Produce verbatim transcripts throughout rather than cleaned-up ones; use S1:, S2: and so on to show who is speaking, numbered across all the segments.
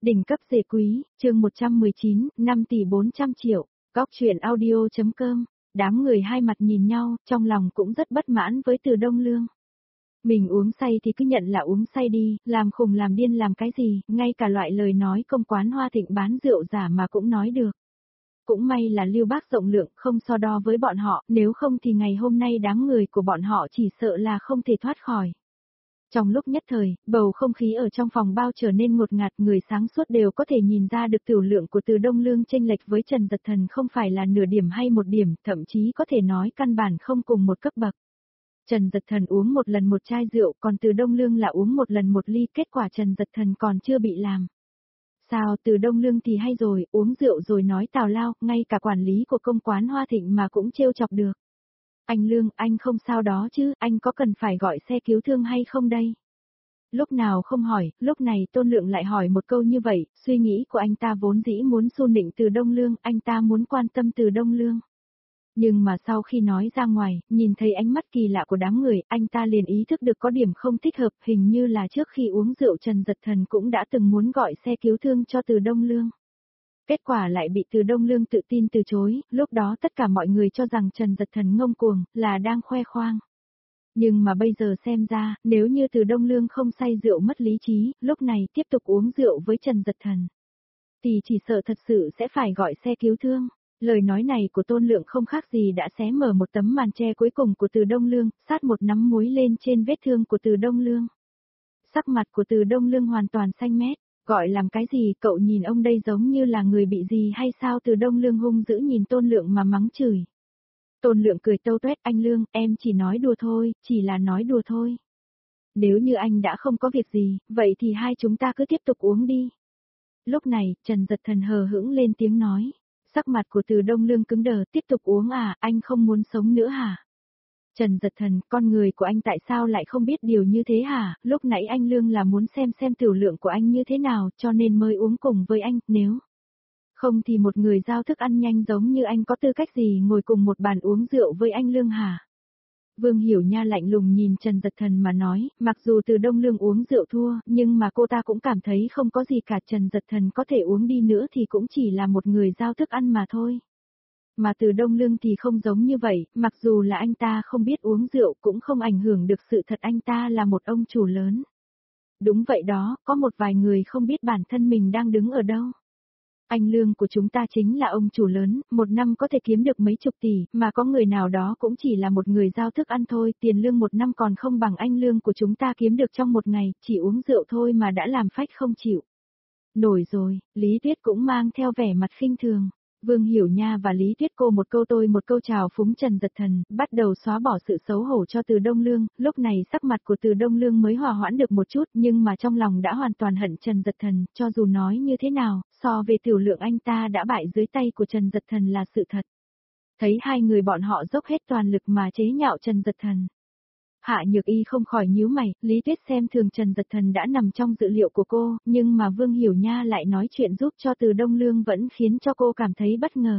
S1: Đỉnh cấp rể quý, chương một trăm mười chín, năm tỷ bốn trăm triệu, góc truyện audio.com, đám người hai mặt nhìn nhau, trong lòng cũng rất bất mãn với Từ Đông Lương. Mình uống say thì cứ nhận là uống say đi, làm khùng làm điên làm cái gì, ngay cả loại lời nói công quán Hoa Thịnh bán rượu giả mà cũng nói được. Cũng may là Lưu Bác rộng lượng không so đo với bọn họ, nếu không thì ngày hôm nay đám người của bọn họ chỉ sợ là không thể thoát khỏi. Trong lúc nhất thời, bầu không khí ở trong phòng bao trở nên ngột ngạt, người sáng suốt đều có thể nhìn ra được tiểu lượng của Từ Đông Lương chênh lệch với Trần Dật Thần không phải là nửa điểm hay một điểm, thậm chí có thể nói căn bản không cùng một cấp bậc. Trần Dật Thần uống một lần một chai rượu, còn Từ Đông Lương là uống một lần một ly, kết quả Trần Dật Thần còn chưa bị làm. Sao Từ Đông Lương thì hay rồi, uống rượu rồi nói tào lao, ngay cả quản lý của công quán Hoa Thịnh mà cũng trêu chọc được. Anh Lương, anh không sao đó chứ, anh có cần phải gọi xe cứu thương hay không đây? Lúc nào không hỏi, lúc này Tôn Lượng lại hỏi một câu như vậy, suy nghĩ của anh ta vốn dĩ muốn xu nịnh Từ Đông Lương, anh ta muốn quan tâm Từ Đông Lương. Nhưng mà sau khi nói ra ngoài, nhìn thấy ánh mắt kỳ lạ của đám người, anh ta liền ý thức được có điểm không thích hợp, hình như là trước khi uống rượu Trần Dật Thần cũng đã từng muốn gọi xe cứu thương cho Từ Đông Lương. Kết quả lại bị Từ Đông Lương tự tin từ chối, lúc đó tất cả mọi người cho rằng Trần Dật Thần ngông cuồng, là đang khoe khoang. Nhưng mà bây giờ xem ra, nếu như Từ Đông Lương không say rượu mất lý trí, lúc này tiếp tục uống rượu với Trần Dật Thần, thì chỉ sợ thật sự sẽ phải gọi xe cứu thương. Lời nói này của Tôn Lượng không khác gì đã xé mở một tấm màn che cuối cùng của Từ Đông Lương, sát một nắm muối lên trên vết thương của Từ Đông Lương. Sắc mặt của Từ Đông Lương hoàn toàn xanh mét. Gọi làm cái gì, cậu nhìn ông đây giống như là người bị gì hay sao? Từ Đông Lương hung dữ nhìn Tôn Lượng mà mắng chửi. Tôn Lượng cười tâu tuét, anh Lương, em chỉ nói đùa thôi, chỉ là nói đùa thôi. Nếu như anh đã không có việc gì, vậy thì hai chúng ta cứ tiếp tục uống đi. Lúc này, Trần Dật Thần hờ hững lên tiếng nói. Sắc mặt của Từ Đông Lương cứng đờ, tiếp tục uống à, anh không muốn sống nữa hả? Trần Dật Thần, con người của anh tại sao lại không biết điều như thế hả? Lúc nãy anh Lương là muốn xem xem tiểu lượng của anh như thế nào, cho nên mới uống cùng với anh, nếu không thì một người giao thức ăn nhanh giống như anh có tư cách gì ngồi cùng một bàn uống rượu với anh Lương hả? Vương Hiểu Nha lạnh lùng nhìn Trần Dật Thần mà nói, mặc dù Từ Đông Lương uống rượu thua, nhưng mà cô ta cũng cảm thấy không có gì cả, Trần Dật Thần có thể uống đi nữa thì cũng chỉ là một người giao thức ăn mà thôi. Mà Từ Đông Lương thì không giống như vậy, mặc dù là anh ta không biết uống rượu cũng không ảnh hưởng được sự thật anh ta là một ông chủ lớn. Đúng vậy đó, có một vài người không biết bản thân mình đang đứng ở đâu. Anh Lương của chúng ta chính là ông chủ lớn, một năm có thể kiếm được mấy chục tỷ, mà có người nào đó cũng chỉ là một người giao thức ăn thôi, tiền lương một năm còn không bằng anh Lương của chúng ta kiếm được trong một ngày, chỉ uống rượu thôi mà đã làm phách không chịu. Nổi rồi, Lý Tuyết cũng mang theo vẻ mặt khinh thường. Vương Hiểu Nha và Lý Tuyết cô một câu tôi một câu chào phúng Trần Dật Thần, bắt đầu xóa bỏ sự xấu hổ cho Từ Đông Lương, lúc này sắc mặt của Từ Đông Lương mới hòa hoãn được một chút nhưng mà trong lòng đã hoàn toàn hận Trần Dật Thần, cho dù nói như thế nào, so về tiểu lượng anh ta đã bại dưới tay của Trần Dật Thần là sự thật. Thấy hai người bọn họ dốc hết toàn lực mà chế nhạo Trần Dật Thần. Hạ Nhược Y không khỏi nhíu mày, Lý Tuyết xem thường Trần Dật Thần đã nằm trong dự liệu của cô, nhưng mà Vương Hiểu Nha lại nói chuyện giúp cho Từ Đông Lương vẫn khiến cho cô cảm thấy bất ngờ.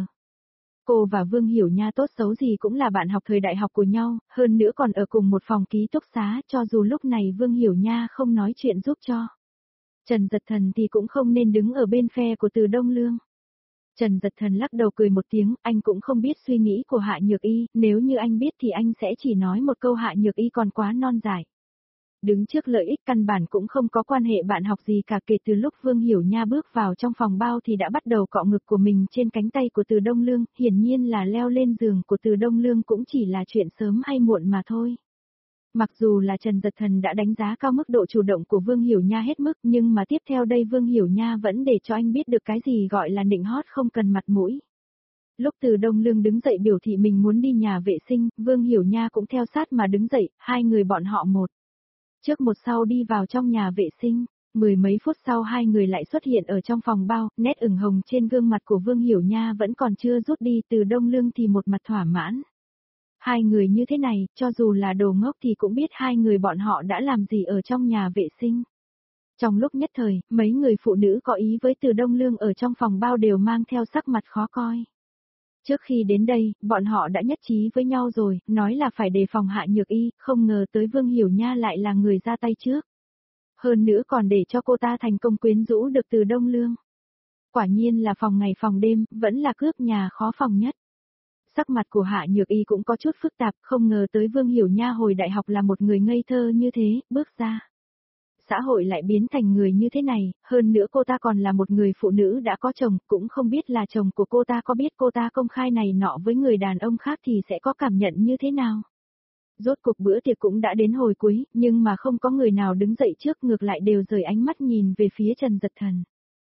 S1: Cô và Vương Hiểu Nha tốt xấu gì cũng là bạn học thời đại học của nhau, hơn nữa còn ở cùng một phòng ký túc xá, cho dù lúc này Vương Hiểu Nha không nói chuyện giúp cho Trần Dật Thần thì cũng không nên đứng ở bên phe của Từ Đông Lương. Trần Dật Thần lắc đầu cười một tiếng, anh cũng không biết suy nghĩ của Hạ Nhược Y, nếu như anh biết thì anh sẽ chỉ nói một câu Hạ Nhược Y còn quá non dại. Đứng trước lợi ích căn bản cũng không có quan hệ bạn học gì cả, kể từ lúc Vương Hiểu Nha bước vào trong phòng bao thì đã bắt đầu cọ ngực của mình trên cánh tay của Từ Đông Lương, hiển nhiên là leo lên giường của Từ Đông Lương cũng chỉ là chuyện sớm hay muộn mà thôi. Mặc dù là Trần Dật Thần đã đánh giá cao mức độ chủ động của Vương Hiểu Nha hết mức, nhưng mà tiếp theo đây Vương Hiểu Nha vẫn để cho anh biết được cái gì gọi là nịnh hót không cần mặt mũi. Lúc Từ Đông Lương đứng dậy biểu thị mình muốn đi nhà vệ sinh, Vương Hiểu Nha cũng theo sát mà đứng dậy, hai người bọn họ một trước một sau đi vào trong nhà vệ sinh. Mười mấy phút sau hai người lại xuất hiện ở trong phòng bao, nét ửng hồng trên gương mặt của Vương Hiểu Nha vẫn còn chưa rút đi, Từ Đông Lương thì một mặt thỏa mãn. Hai người như thế này, cho dù là đồ ngốc thì cũng biết hai người bọn họ đã làm gì ở trong nhà vệ sinh. Trong lúc nhất thời, mấy người phụ nữ có ý với Từ Đông Lương ở trong phòng bao đều mang theo sắc mặt khó coi. Trước khi đến đây, bọn họ đã nhất trí với nhau rồi, nói là phải đề phòng Hạ Nhược Y, không ngờ tới Vương Hiểu Nha lại là người ra tay trước. Hơn nữa còn để cho cô ta thành công quyến rũ được Từ Đông Lương. Quả nhiên là phòng ngày phòng đêm, vẫn là cướp nhà khó phòng nhất. Sắc mặt của Hạ Nhược Y cũng có chút phức tạp, không ngờ tới Vương Hiểu Nha hồi đại học là một người ngây thơ như thế, bước ra. Xã hội lại biến thành người như thế này, hơn nữa cô ta còn là một người phụ nữ đã có chồng, cũng không biết là chồng của cô ta có biết cô ta công khai này nọ với người đàn ông khác thì sẽ có cảm nhận như thế nào. Rốt cuộc bữa tiệc cũng đã đến hồi cuối, nhưng mà không có người nào đứng dậy trước, ngược lại đều rời ánh mắt nhìn về phía Trần Dật Thần.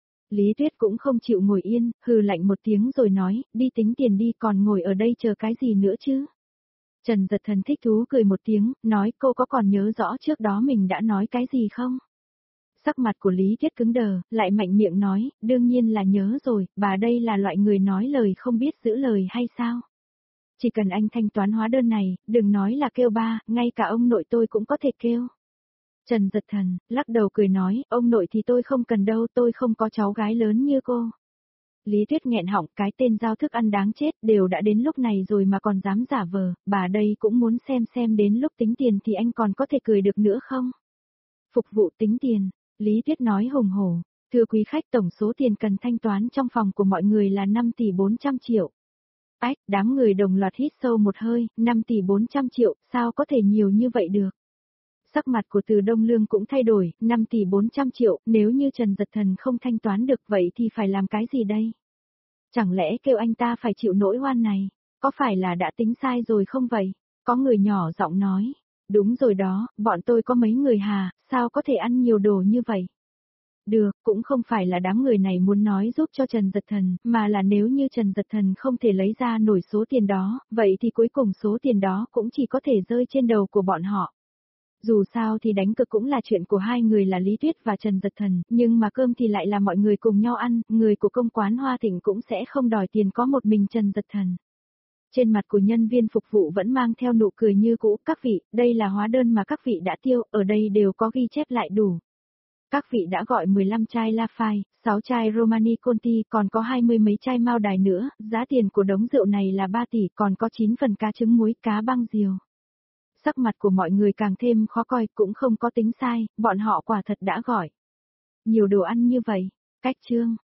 S1: Lý Tuyết cũng không chịu ngồi yên, hừ lạnh một tiếng rồi nói, đi tính tiền đi, còn ngồi ở đây chờ cái gì nữa chứ. Trần Dật Thần thích thú cười một tiếng, nói cô có còn nhớ rõ trước đó mình đã nói cái gì không? Sắc mặt của Lý Tuyết cứng đờ, lại mạnh miệng nói, đương nhiên là nhớ rồi, bà đây là loại người nói lời không biết giữ lời hay sao? Chỉ cần anh thanh toán hóa đơn này, đừng nói là kêu ba, ngay cả ông nội tôi cũng có thể kêu. Trần Dật Thần, lắc đầu cười nói, ông nội thì tôi không cần đâu, tôi không có cháu gái lớn như cô. Lý Tuyết nghẹn họng, cái tên giao thức ăn đáng chết, đều đã đến lúc này rồi mà còn dám giả vờ, bà đây cũng muốn xem xem đến lúc tính tiền thì anh còn có thể cười được nữa không? Phục vụ tính tiền, Lý Tuyết nói hùng hổ, thưa quý khách, tổng số tiền cần thanh toán trong phòng của mọi người là năm tỷ bốn trăm triệu. Ách, đám người đồng loạt hít sâu một hơi, năm tỷ bốn trăm triệu, sao có thể nhiều như vậy được? Sắc mặt của Từ Đông Lương cũng thay đổi, năm tỷ bốn trăm triệu, nếu như Trần Dật Thần không thanh toán được vậy thì phải làm cái gì đây? Chẳng lẽ kêu anh ta phải chịu nỗi oan này? Có phải là đã tính sai rồi không vậy? Có người nhỏ giọng nói, đúng rồi đó, bọn tôi có mấy người hà, sao có thể ăn nhiều đồ như vậy? Được, cũng không phải là đám người này muốn nói giúp cho Trần Dật Thần, mà là nếu như Trần Dật Thần không thể lấy ra nổi số tiền đó, vậy thì cuối cùng số tiền đó cũng chỉ có thể rơi trên đầu của bọn họ. Dù sao thì đánh cược cũng là chuyện của hai người là Lý Tuyết và Trần Dật Thần, nhưng mà cơm thì lại là mọi người cùng nhau ăn, người của công quán Hoa Thịnh cũng sẽ không đòi tiền có một mình Trần Dật Thần. Trên mặt của nhân viên phục vụ vẫn mang theo nụ cười như cũ, các vị, đây là hóa đơn mà các vị đã tiêu, ở đây đều có ghi chép lại đủ. Các vị đã gọi mười lăm chai Lafite, sáu chai Romani Conti, còn có hai mươi mấy chai Mao Đài nữa, giá tiền của đống rượu này là ba tỷ, còn có chín phần cá trứng muối, cá băng diều. Sắc mặt của mọi người càng thêm khó coi, cũng không có tính sai, bọn họ quả thật đã gọi nhiều đồ ăn như vậy. Cách chương